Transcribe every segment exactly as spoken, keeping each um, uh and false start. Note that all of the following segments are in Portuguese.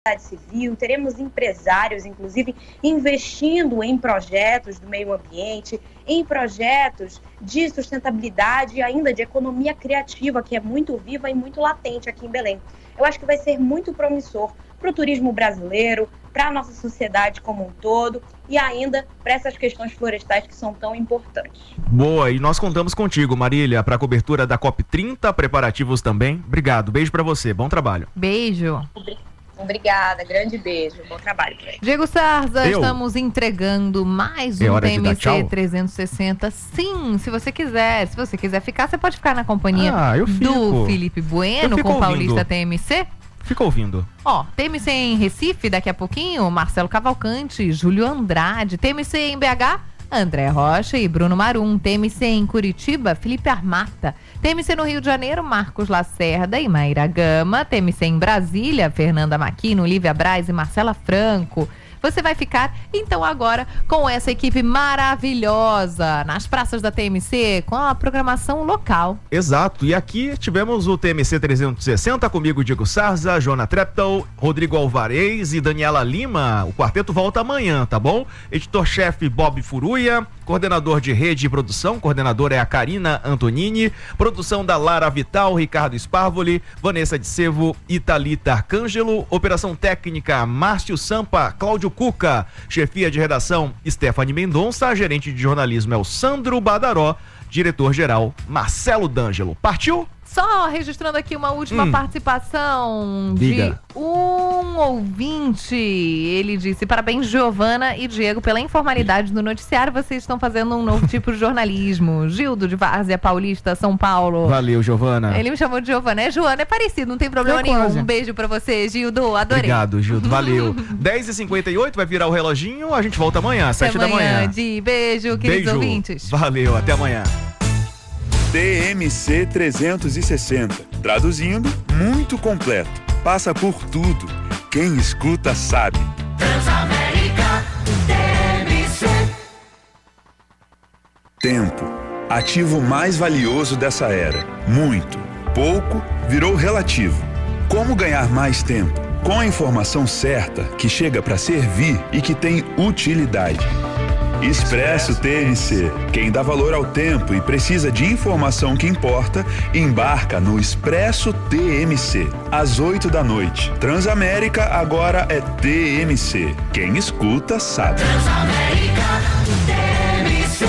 civil, teremos empresários, inclusive, investindo em projetos do meio ambiente, em projetos de sustentabilidade e ainda de economia criativa, que é muito viva e muito latente aqui em Belém. Eu acho que vai ser muito promissor para o turismo brasileiro, para a nossa sociedade como um todo e ainda para essas questões florestais que são tão importantes. Boa, e nós contamos contigo, Marília, para a cobertura da COP trinta, preparativos também. Obrigado, beijo para você, bom trabalho. Beijo. Obrigada, grande beijo, bom trabalho. Diego Sarza, Eu. estamos entregando mais É um hora T de dar M tchau? C trezentos e sessenta. Sim, se você quiser. Se você quiser ficar, você pode ficar na companhia Ah, eu do fico. Felipe Eu Bueno fico com o Paulista ouvindo. T M C. Fica ouvindo. Ó, T M C em Recife, daqui a pouquinho, Marcelo Cavalcante, Júlio Andrade. T M C em B H, André Rocha e Bruno Marum. T M C em Curitiba, Felipe Armata. T M C no Rio de Janeiro, Marcos Lacerda e Maíra Gama. T M C em Brasília, Fernanda Maquino, Lívia Braz e Marcela Franco. Você vai ficar, então, agora com essa equipe maravilhosa nas praças da T M C, com a programação local. Exato, e aqui tivemos o T M C trezentos e sessenta, comigo Diego Sarza, Jona Treptow, Rodrigo Alvarez e Daniela Lima. O quarteto volta amanhã, tá bom? Editor-chefe Bob Furuia, coordenador de rede e produção, coordenadora é a Karina Antonini, produção da Lara Vital, Ricardo Sparvoli, Vanessa de Sevo e Thalita Arcângelo, operação técnica Márcio Sampa, Cláudio Cuca, chefia de redação Stephanie Mendonça, gerente de jornalismo é o Sandro Badaró, diretor-geral Marcelo D'Angelo. Partiu? Só registrando aqui uma última Hum. participação Diga. de um ouvinte. Ele disse: parabéns, Giovana e Diego, pela informalidade do noticiário. Vocês estão fazendo um novo tipo de jornalismo. Gildo, de Várzea Paulista, São Paulo. Valeu, Giovana. Ele me chamou de Giovana. É Joana, é parecido, não tem problema É nenhum. quase. Um beijo pra você, Gildo. Adorei. Obrigado, Gildo. Valeu. dez e cinquenta e oito vai virar o reloginho. A gente volta amanhã, às Até sete da manhã. De beijo, queridos Beijo. ouvintes. Valeu, até amanhã. T M C trezentos e sessenta. Traduzindo, muito completo. Passa por tudo. Quem escuta sabe. Transamérica T M C. Tempo. Ativo mais valioso dessa era. Muito. Pouco virou relativo. Como ganhar mais tempo? Com a informação certa, que chega para servir e que tem utilidade. Expresso T M C. Quem dá valor ao tempo e precisa de informação que importa, embarca no Expresso T M C. Às oito da noite. Transamérica agora é T M C. Quem escuta sabe. Transamérica T M C.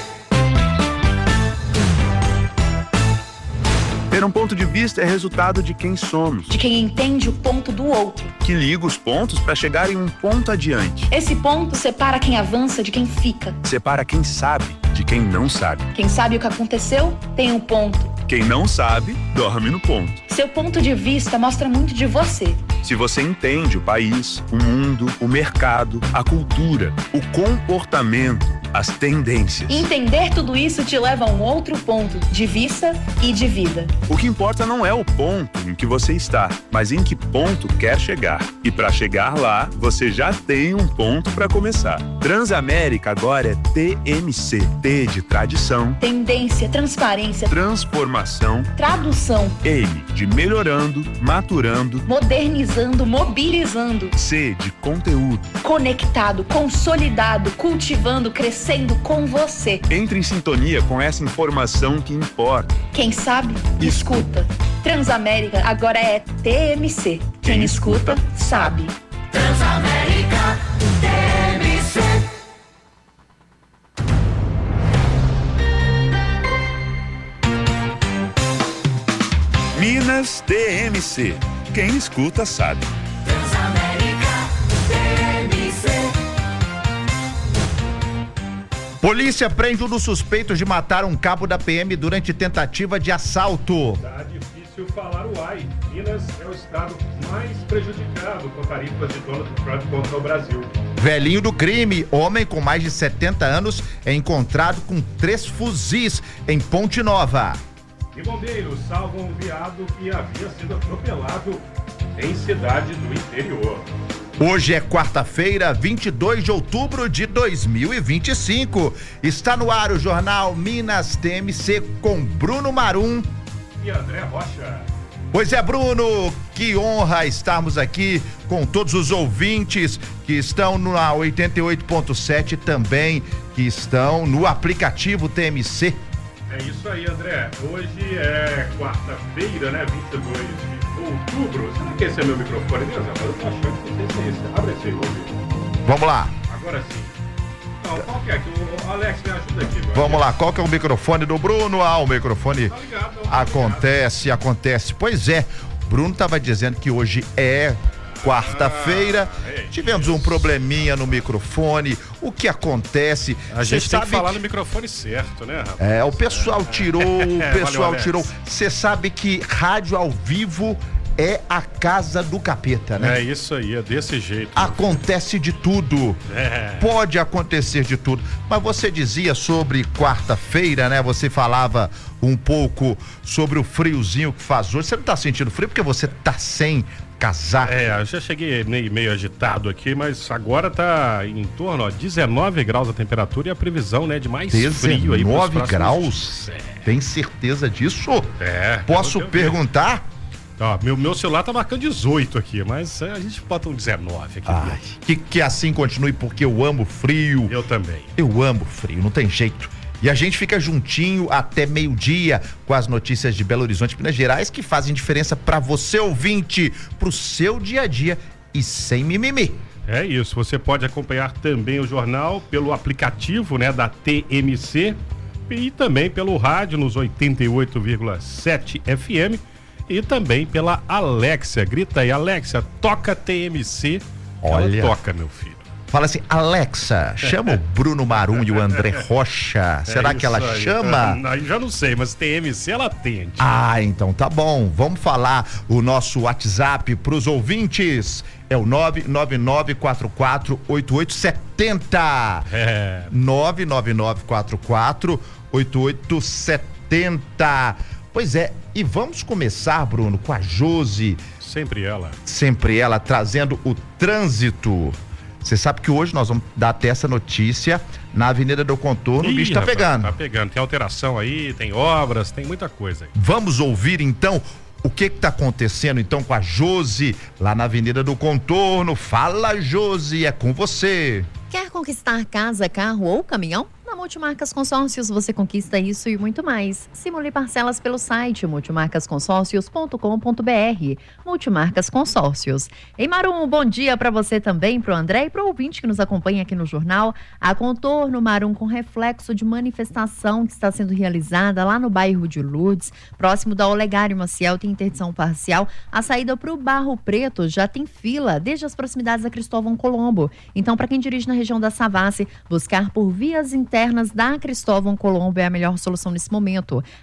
Ter um ponto de vista é resultado de quem somos, De quem entende o ponto do outro. que liga os pontos para chegar em um ponto adiante. Esse ponto separa quem avança de quem fica. Separa quem sabe de quem não sabe. Quem sabe o que aconteceu, tem um ponto. Quem não sabe, dorme no ponto. Seu ponto de vista mostra muito de você. Se você entende o país, o mundo, o mercado, a cultura, o comportamento, as tendências. Entender tudo isso te leva a um outro ponto de vista e de vida. O que importa não é o ponto em que você está, mas em que ponto quer chegar. E para chegar lá, você já tem um ponto para começar. Transamérica agora é T M C. T de tradição, Tendência, transparência, transformação, tradução, M de melhorando, maturando, modernizando, mobilizando, C de conteúdo. conectado, consolidado, cultivando, crescendo com você. Entre em sintonia com essa informação que importa. Quem sabe, escuta. Transamérica agora é T M C. Quem escuta, sabe. Transamérica T M C. Minas T M C. Quem escuta sabe. Transamérica T M C. Polícia prende um dos suspeitos de matar um cabo da P M durante tentativa de assalto. Tá difícil falar o ai. Minas é o estado mais prejudicado com tarifas de Donald Trump contra o Brasil. Velhinho do crime, homem com mais de setenta anos, é encontrado com três fuzis em Ponte Nova. E bombeiros salvam um veado que havia sido atropelado em cidade do interior. Hoje é quarta-feira, vinte e dois de outubro de dois mil e vinte e cinco. Está no ar o jornal Minas T M C com Bruno Marum E André Rocha. Pois é, Bruno, Que honra estarmos aqui com todos os ouvintes que estão na oitenta e oito ponto sete também, que estão no aplicativo T M C. É isso aí, André. Hoje é quarta-feira, né? vinte e dois de outubro. Será que esse é meu microfone mesmo? Eu tô achando que não sei se é esse. Abre esse aí, ouvido. Vamos lá. Agora sim. Não, qual que é? Que o Alex me ajuda aqui. Agora. Vamos lá, qual que é o microfone do Bruno? Ah, o microfone Tá ligado, não, tá acontece, acontece. Pois é, Bruno estava dizendo que hoje é quarta-feira, Ah, é tivemos um probleminha no microfone. O que acontece? A gente Cê tem que sabe falar no microfone certo, né, rapaz? É, o pessoal tirou, o É, pessoal valeu, Alex. tirou. Você sabe que rádio ao vivo é a casa do capeta, né? É isso aí, é desse jeito. Acontece de tudo. É. Pode acontecer de tudo. Mas você dizia sobre quarta-feira, né? Você falava um pouco sobre o friozinho que faz hoje. Você não tá sentindo frio porque você tá sem casaco. É, eu já cheguei meio, meio agitado aqui, mas agora tá em torno, ó, dezenove graus a temperatura e a previsão, né, de mais frio aí. pros dezenove próximos graus? dias. Tem certeza disso? É. Posso eu tenho medo. perguntar? Ó, meu, meu celular tá marcando dezoito aqui, mas é, a gente bota um dezenove aqui. Ai, que, que assim continue, porque eu amo frio. Eu também. Eu amo frio, não tem jeito. E a gente fica juntinho até meio-dia com as notícias de Belo Horizonte, Minas Gerais, que fazem diferença para você, ouvinte, pro seu dia a dia e sem mimimi. É isso, você pode acompanhar também o jornal pelo aplicativo, né, da T M C e também pelo rádio nos oitenta e oito vírgula sete F M e também pela Alexia. Grita aí, Alexia, toca T M C. Olha. Ela toca, meu filho. Fala assim, Alexa, chama o Bruno Marum e o André Rocha. Será É que ela isso aí. chama? Aí já não sei, mas T M C ela atende. Ah, então tá bom. Vamos falar o nosso WhatsApp pros ouvintes. É o nove nove nove quatro quatro oito oito sete zero. É. nove nove nove quatro quatro oito oito sete zero. Pois é, e vamos começar, Bruno, com a Josi. Sempre ela. Sempre ela trazendo o trânsito. Você sabe que hoje nós vamos dar até essa notícia na Avenida do Contorno. Ih, O bicho tá rapaz, pegando. Tá pegando. Tem alteração aí, tem obras, tem muita coisa aí. Vamos ouvir então o que que tá acontecendo então com a Josi lá na Avenida do Contorno. Fala, Josi, é com você. Quer conquistar casa, carro ou caminhão? Na Multimarcas Consórcios você conquista isso e muito mais. Simule parcelas pelo site multimarcas consórcios ponto com ponto b r. Multimarcas Consórcios. Ei, Marum, bom dia para você também, pro André e pro ouvinte que nos acompanha aqui no jornal. A Contorno, Marum, com reflexo de manifestação que está sendo realizada lá no bairro de Lourdes, próximo da Olegário Maciel, tem interdição parcial. A saída para o Barro Preto já tem fila desde as proximidades da Cristóvão Colombo. Então, para quem dirige na região da Savassi, buscar por vias internas da Cristóvão Colombo é a melhor solução nesse momento.